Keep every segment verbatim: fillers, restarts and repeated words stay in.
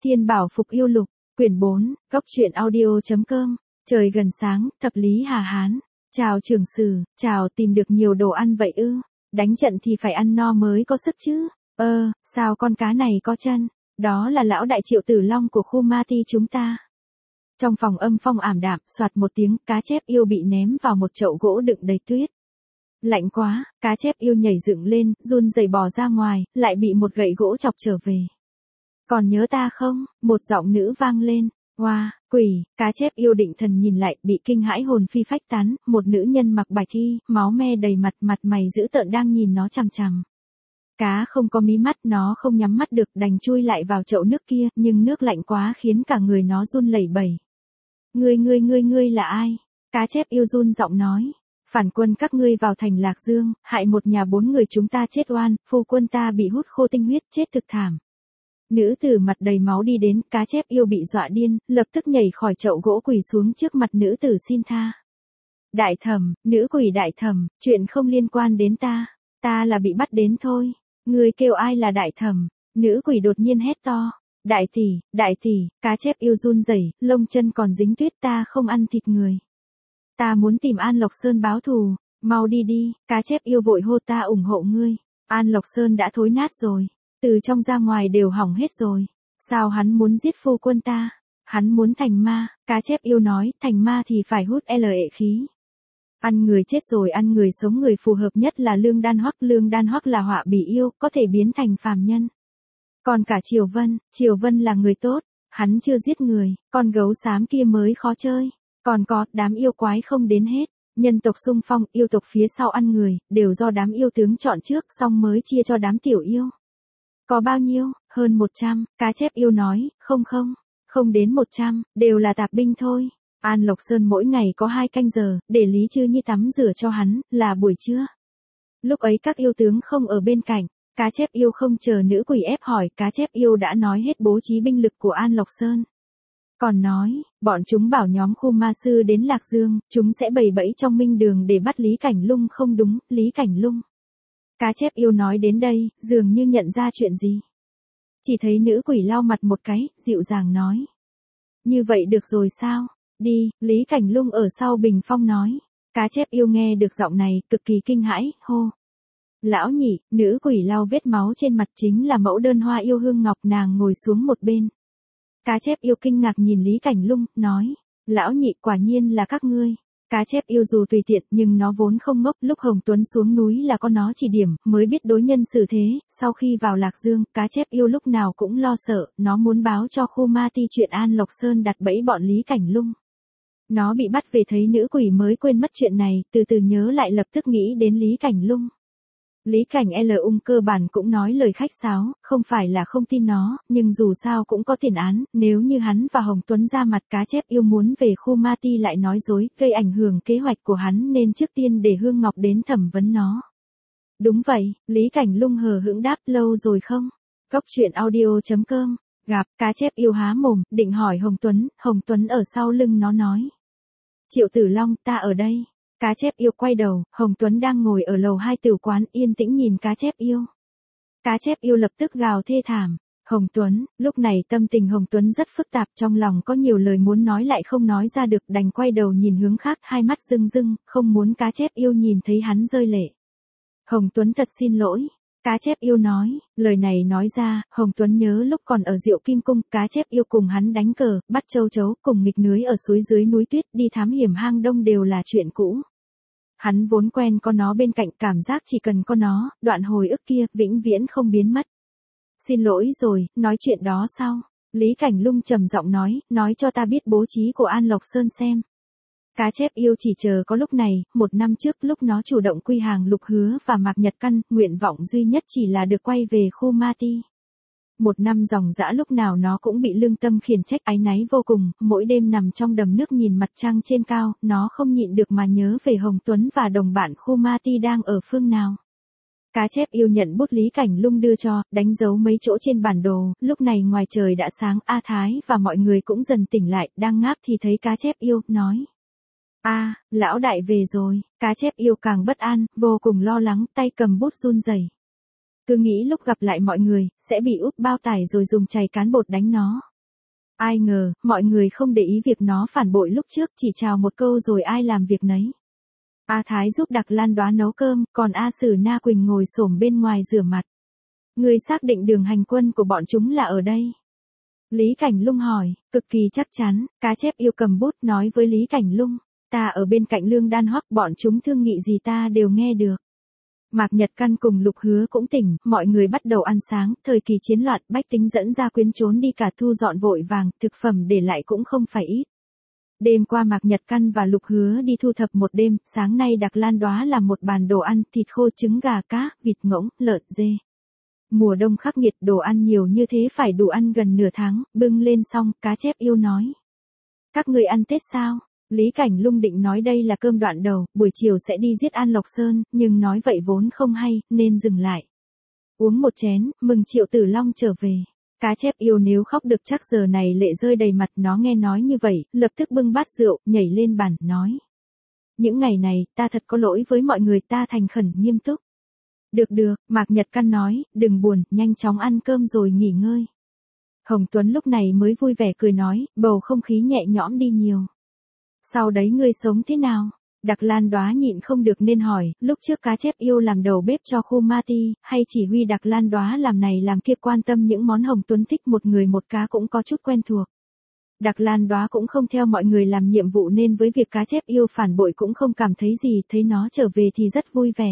Thiên Bảo Phục Yêu Lục, quyển bốn, góc truyện audio.com, trời gần sáng, thập lý Hà Hán. Chào trưởng sử, chào, tìm được nhiều đồ ăn vậy ư, đánh trận thì phải ăn no mới có sức chứ, ơ, sao con cá này có chân, đó là lão đại Triệu Tử Long của khu ma ti chúng ta. Trong phòng âm phong ảm đạm, soạt một tiếng, cá chép yêu bị ném vào một chậu gỗ đựng đầy tuyết. Lạnh quá, cá chép yêu nhảy dựng lên, run rẩy bò ra ngoài, lại bị một gậy gỗ chọc trở về. Còn nhớ ta không? Một giọng nữ vang lên. Hoa, wow, quỷ, cá chép yêu định thần nhìn lại, bị kinh hãi hồn phi phách tán, một nữ nhân mặc bạch thi, máu me đầy mặt, mặt mày dữ tợn đang nhìn nó chằm chằm. Cá không có mí mắt, nó không nhắm mắt được, đành chui lại vào chậu nước kia, nhưng nước lạnh quá khiến cả người nó run lẩy bẩy. Ngươi ngươi ngươi ngươi là ai? Cá chép yêu run giọng nói. Phản quân các ngươi vào thành Lạc Dương, hại một nhà bốn người chúng ta chết oan, phu quân ta bị hút khô tinh huyết, chết thực thảm. Nữ tử mặt đầy máu đi đến, cá chép yêu bị dọa điên, lập tức nhảy khỏi chậu gỗ quỳ xuống trước mặt nữ tử xin tha. Đại thẩm, nữ quỷ đại thẩm, chuyện không liên quan đến ta, ta là bị bắt đến thôi. Ngươi kêu ai là đại thẩm? Nữ quỷ đột nhiên hét to. Đại tỷ, đại tỷ, cá chép yêu run rẩy, lông chân còn dính tuyết, ta không ăn thịt người. Ta muốn tìm An Lộc Sơn báo thù, mau đi đi, cá chép yêu vội hô ta ủng hộ ngươi. An Lộc Sơn đã thối nát rồi. Từ trong ra ngoài đều hỏng hết rồi. Sao hắn muốn giết phu quân ta? Hắn muốn thành ma, cá chép yêu nói, thành ma thì phải hút lệ khí. Ăn người chết rồi ăn người sống, người phù hợp nhất là Lương Đan Hoắc, Lương Đan Hoắc là họa bỉ yêu, có thể biến thành phàm nhân. Còn cả Triều Vân, Triều Vân là người tốt, hắn chưa giết người, con gấu xám kia mới khó chơi. Còn có, đám yêu quái không đến hết. Nhân tộc xung phong, yêu tộc phía sau ăn người, đều do đám yêu tướng chọn trước, xong mới chia cho đám tiểu yêu. Có bao nhiêu? Hơn một trăm, cá chép yêu nói, không không, không đến một trăm, đều là tạp binh thôi. An Lộc Sơn mỗi ngày có hai canh giờ, để Lý Chư Nhi tắm rửa cho hắn, là buổi trưa. Lúc ấy các yêu tướng không ở bên cạnh, cá chép yêu không chờ nữ quỷ ép hỏi, cá chép yêu đã nói hết bố trí binh lực của An Lộc Sơn. Còn nói, bọn chúng bảo nhóm khu ma sư đến Lạc Dương, chúng sẽ bày bẫy trong minh đường để bắt Lý Cảnh Lung. Không đúng, Lý Cảnh Lung. Cá chép yêu nói đến đây, dường như nhận ra chuyện gì. Chỉ thấy nữ quỷ lau mặt một cái, dịu dàng nói. Như vậy được rồi sao? Đi, Lý Cảnh Lung ở sau bình phong nói. Cá chép yêu nghe được giọng này, cực kỳ kinh hãi, hô. Lão nhị, nữ quỷ lau vết máu trên mặt, chính là mẫu đơn Hoa Yêu Hương Ngọc, nàng ngồi xuống một bên. Cá chép yêu kinh ngạc nhìn Lý Cảnh Lung, nói. Lão nhị, quả nhiên là các ngươi. Cá chép yêu dù tùy tiện, nhưng nó vốn không ngốc, lúc Hồng Tuấn xuống núi là có nó chỉ điểm, mới biết đối nhân xử thế. Sau khi vào Lạc Dương, cá chép yêu lúc nào cũng lo sợ, nó muốn báo cho khu ma ti chuyện An Lộc Sơn đặt bẫy bọn Lý Cảnh Lung. Nó bị bắt về thấy nữ quỷ mới quên mất chuyện này, từ từ nhớ lại lập tức nghĩ đến Lý Cảnh Lung. Lý Cảnh L ung cơ bản cũng nói lời khách sáo, không phải là không tin nó, nhưng dù sao cũng có tiền án, nếu như hắn và Hồng Tuấn ra mặt, cá chép yêu muốn về khu ma ti lại nói dối, gây ảnh hưởng kế hoạch của hắn, nên trước tiên để Hương Ngọc đến thẩm vấn nó. Đúng vậy, Lý Cảnh Lung hờ hững đáp, lâu rồi không? Góc truyện audio.com, gặp, cá chép yêu há mồm, định hỏi Hồng Tuấn, Hồng Tuấn ở sau lưng nó nói. Triệu Tử Long, ta ở đây. Cá chép yêu quay đầu, Hồng Tuấn đang ngồi ở lầu hai tiểu quán, yên tĩnh nhìn cá chép yêu. Cá chép yêu lập tức gào thê thảm. Hồng Tuấn, lúc này tâm tình Hồng Tuấn rất phức tạp, trong lòng có nhiều lời muốn nói lại không nói ra được, đành quay đầu nhìn hướng khác, hai mắt rưng rưng, không muốn cá chép yêu nhìn thấy hắn rơi lệ. Hồng Tuấn thật xin lỗi. Cá chép yêu nói, lời này nói ra, Hồng Tuấn nhớ lúc còn ở Diệu Kim Cung, cá chép yêu cùng hắn đánh cờ, bắt châu chấu, cùng nghịch nưới ở suối dưới núi tuyết, đi thám hiểm hang đông đều là chuyện cũ. Hắn vốn quen có nó bên cạnh, cảm giác chỉ cần có nó, đoạn hồi ức kia, vĩnh viễn không biến mất. Xin lỗi rồi, nói chuyện đó sau. Lý Cảnh Lung trầm giọng nói, nói cho ta biết bố trí của An Lộc Sơn xem. Cá chép yêu chỉ chờ có lúc này, một năm trước lúc nó chủ động quy hàng Lục Hứa và Mạc Nhật Căn, nguyện vọng duy nhất chỉ là được quay về khu ma ti. Một năm dòng dã lúc nào nó cũng bị lương tâm khiển trách, áy náy vô cùng, mỗi đêm nằm trong đầm nước nhìn mặt trăng trên cao, nó không nhịn được mà nhớ về Hồng Tuấn và đồng bạn khu ma ti đang ở phương nào. Cá chép yêu nhận bút Lý Cảnh Lung đưa cho, đánh dấu mấy chỗ trên bản đồ, lúc này ngoài trời đã sáng, A Thái và mọi người cũng dần tỉnh lại, đang ngáp thì thấy cá chép yêu, nói. A, à, lão đại về rồi, cá chép yêu càng bất an, vô cùng lo lắng, tay cầm bút run rẩy. Cứ nghĩ lúc gặp lại mọi người, sẽ bị úp bao tải rồi dùng chày cán bột đánh nó. Ai ngờ, mọi người không để ý việc nó phản bội lúc trước, chỉ chào một câu rồi ai làm việc nấy. A Thái giúp Đặc Lan Đoá nấu cơm, còn A Sử Na Quỳnh ngồi xổm bên ngoài rửa mặt. Ngươi xác định đường hành quân của bọn chúng là ở đây. Lý Cảnh Lung hỏi, cực kỳ chắc chắn, Cá Chép Yêu cầm bút nói với Lý Cảnh Lung, ta ở bên cạnh Lương Đan Hoắc, bọn chúng thương nghị gì ta đều nghe được. Mạc Nhật Căn cùng Lục Hứa cũng tỉnh, mọi người bắt đầu ăn sáng, thời kỳ chiến loạn, bách tính dẫn ra quyến trốn đi cả thu dọn vội vàng, thực phẩm để lại cũng không phải ít. Đêm qua Mạc Nhật Căn và Lục Hứa đi thu thập một đêm, sáng nay Đặc Lan Đoá làm một bàn đồ ăn, thịt khô, trứng gà, cá, vịt ngỗng, lợn, dê. Mùa đông khắc nghiệt, đồ ăn nhiều như thế phải đủ ăn gần nửa tháng, bưng lên xong, Cá Chép Yêu nói. Các người ăn Tết sao? Lý Cảnh Lung định nói đây là cơm đoạn đầu, buổi chiều sẽ đi giết An Lộc Sơn, nhưng nói vậy vốn không hay, nên dừng lại. Uống một chén, mừng Triệu Tử Long trở về. Cá Chép Yêu nếu khóc được chắc giờ này lệ rơi đầy mặt, nó nghe nói như vậy, lập tức bưng bát rượu, nhảy lên bàn, nói. Những ngày này, ta thật có lỗi với mọi người, ta thành khẩn nghiêm túc. Được được, Mạc Nhật Căn nói, đừng buồn, nhanh chóng ăn cơm rồi nghỉ ngơi. Hồng Tuấn lúc này mới vui vẻ cười nói, bầu không khí nhẹ nhõm đi nhiều. Sau đấy ngươi sống thế nào? Đặc Lan Đoá nhịn không được nên hỏi, lúc trước Cá Chép Yêu làm đầu bếp cho khu ma ti, hay chỉ huy Đặc Lan Đoá làm này làm kia, quan tâm những món Hồng Tuấn thích một người một cá cũng có chút quen thuộc. Đặc Lan Đoá cũng không theo mọi người làm nhiệm vụ nên với việc Cá Chép Yêu phản bội cũng không cảm thấy gì, thấy nó trở về thì rất vui vẻ.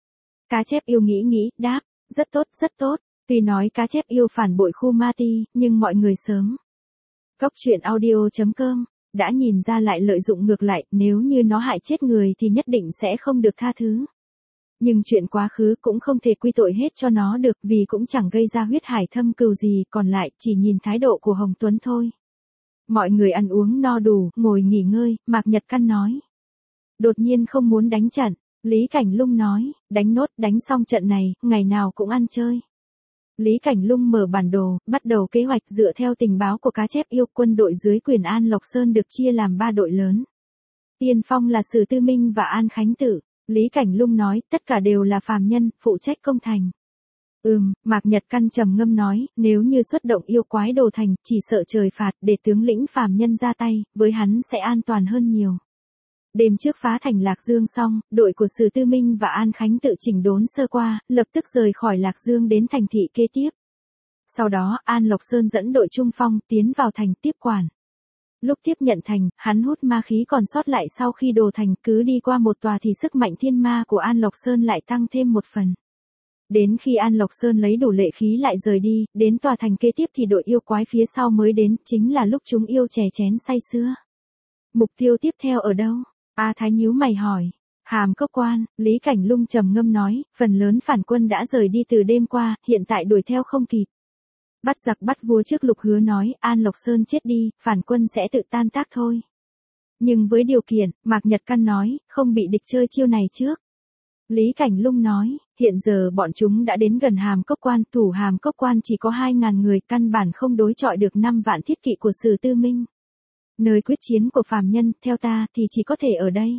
Cá Chép Yêu nghĩ nghĩ, đáp, rất tốt, rất tốt, tuy nói Cá Chép Yêu phản bội khu ma ti, nhưng mọi người sớm. Góc truyện audio chấm com đã nhìn ra lại lợi dụng ngược lại, nếu như nó hại chết người thì nhất định sẽ không được tha thứ. Nhưng chuyện quá khứ cũng không thể quy tội hết cho nó được, vì cũng chẳng gây ra huyết hải thâm cừu gì, còn lại chỉ nhìn thái độ của Hồng Tuấn thôi. Mọi người ăn uống no đủ, ngồi nghỉ ngơi, Mạc Nhật Căn nói. Đột nhiên không muốn đánh trận, Lý Cảnh Lung nói, đánh nốt, đánh xong trận này, ngày nào cũng ăn chơi. Lý Cảnh Lung mở bản đồ, bắt đầu kế hoạch dựa theo tình báo của Cá Chép Yêu, quân đội dưới quyền An Lộc Sơn được chia làm ba đội lớn. Tiên phong là Sử Tư Minh và An Khánh Tử. Lý Cảnh Lung nói, tất cả đều là phàm nhân, phụ trách công thành. Ừm, Mạc Nhật Căn trầm ngâm nói, nếu như xuất động yêu quái đồ thành, chỉ sợ trời phạt, để tướng lĩnh phàm nhân ra tay, với hắn sẽ an toàn hơn nhiều. Đêm trước phá thành Lạc Dương xong, đội của Sử Tư Minh và An Khánh Tự chỉnh đốn sơ qua, lập tức rời khỏi Lạc Dương đến thành thị kế tiếp. Sau đó, An Lộc Sơn dẫn đội trung phong tiến vào thành tiếp quản. Lúc tiếp nhận thành, hắn hút ma khí còn sót lại sau khi đồ thành, cứ đi qua một tòa thì sức mạnh thiên ma của An Lộc Sơn lại tăng thêm một phần. Đến khi An Lộc Sơn lấy đủ lệ khí lại rời đi, đến tòa thành kế tiếp thì đội yêu quái phía sau mới đến, chính là lúc chúng yêu chè chén say sưa. Mục tiêu tiếp theo ở đâu? A Thái nhíu mày hỏi. Hàm Cốc Quan, Lý Cảnh Lung trầm ngâm nói, phần lớn phản quân đã rời đi từ đêm qua, hiện tại đuổi theo không kịp. Bắt giặc bắt vua trước, Lục Hứa nói, An Lộc Sơn chết đi, phản quân sẽ tự tan tác thôi. Nhưng với điều kiện, Mạc Nhật Căn nói, không bị địch chơi chiêu này trước. Lý Cảnh Lung nói, hiện giờ bọn chúng đã đến gần Hàm Cốc Quan, thủ Hàm Cốc Quan chỉ có hai ngàn người, căn bản không đối chọi được năm vạn thiết kỵ của Sử Tư Minh. Nơi quyết chiến của phàm nhân, theo ta, thì chỉ có thể ở đây.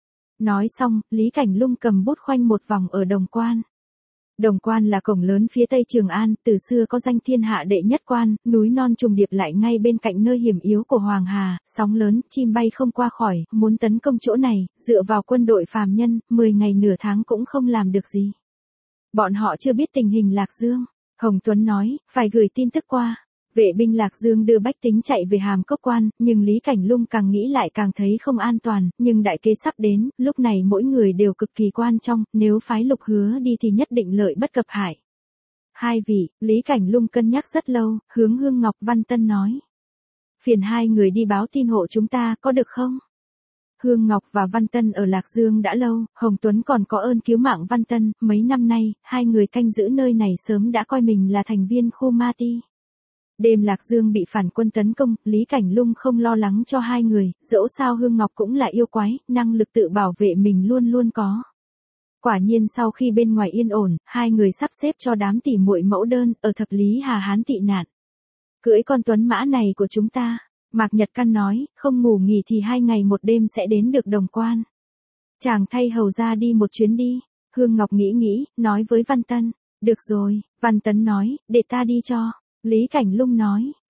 Nói xong, Lý Cảnh Lung cầm bút khoanh một vòng ở Đồng Quan. Đồng Quan là cổng lớn phía tây Trường An, từ xưa có danh thiên hạ đệ nhất quan, núi non trùng điệp lại ngay bên cạnh nơi hiểm yếu của Hoàng Hà, sóng lớn, chim bay không qua khỏi, muốn tấn công chỗ này, dựa vào quân đội phàm nhân, mười ngày nửa tháng cũng không làm được gì. Bọn họ chưa biết tình hình Lạc Dương. Hồng Tuấn nói, phải gửi tin tức qua. Vệ binh Lạc Dương đưa bách tính chạy về Hàm Cốc Quan, nhưng Lý Cảnh Lung càng nghĩ lại càng thấy không an toàn, nhưng đại kế sắp đến, lúc này mỗi người đều cực kỳ quan trọng, nếu phái Lục Hứa đi thì nhất định lợi bất cập hại. Hai vị, Lý Cảnh Lung cân nhắc rất lâu, hướng Hương Ngọc Văn Tân nói. Phiền hai người đi báo tin hộ chúng ta, có được không? Hương Ngọc và Văn Tân ở Lạc Dương đã lâu, Hồng Tuấn còn có ơn cứu mạng Văn Tân, mấy năm nay, hai người canh giữ nơi này sớm đã coi mình là thành viên khu ma ti. Đêm Lạc Dương bị phản quân tấn công, Lý Cảnh Lung không lo lắng cho hai người, dẫu sao Hương Ngọc cũng là yêu quái, năng lực tự bảo vệ mình luôn luôn có. Quả nhiên sau khi bên ngoài yên ổn, hai người sắp xếp cho đám tỉ muội mẫu đơn, ở Thập Lý Hà Hán tị nạn. Cưỡi con tuấn mã này của chúng ta, Mạc Nhật Căn nói, không ngủ nghỉ thì hai ngày một đêm sẽ đến được Đồng Quan. Chàng thay hầu ra đi một chuyến đi. Hương Ngọc nghĩ nghĩ, nói với Văn Tân, được rồi, Văn Tấn nói, để ta đi cho. Lý Cảnh Lung nói,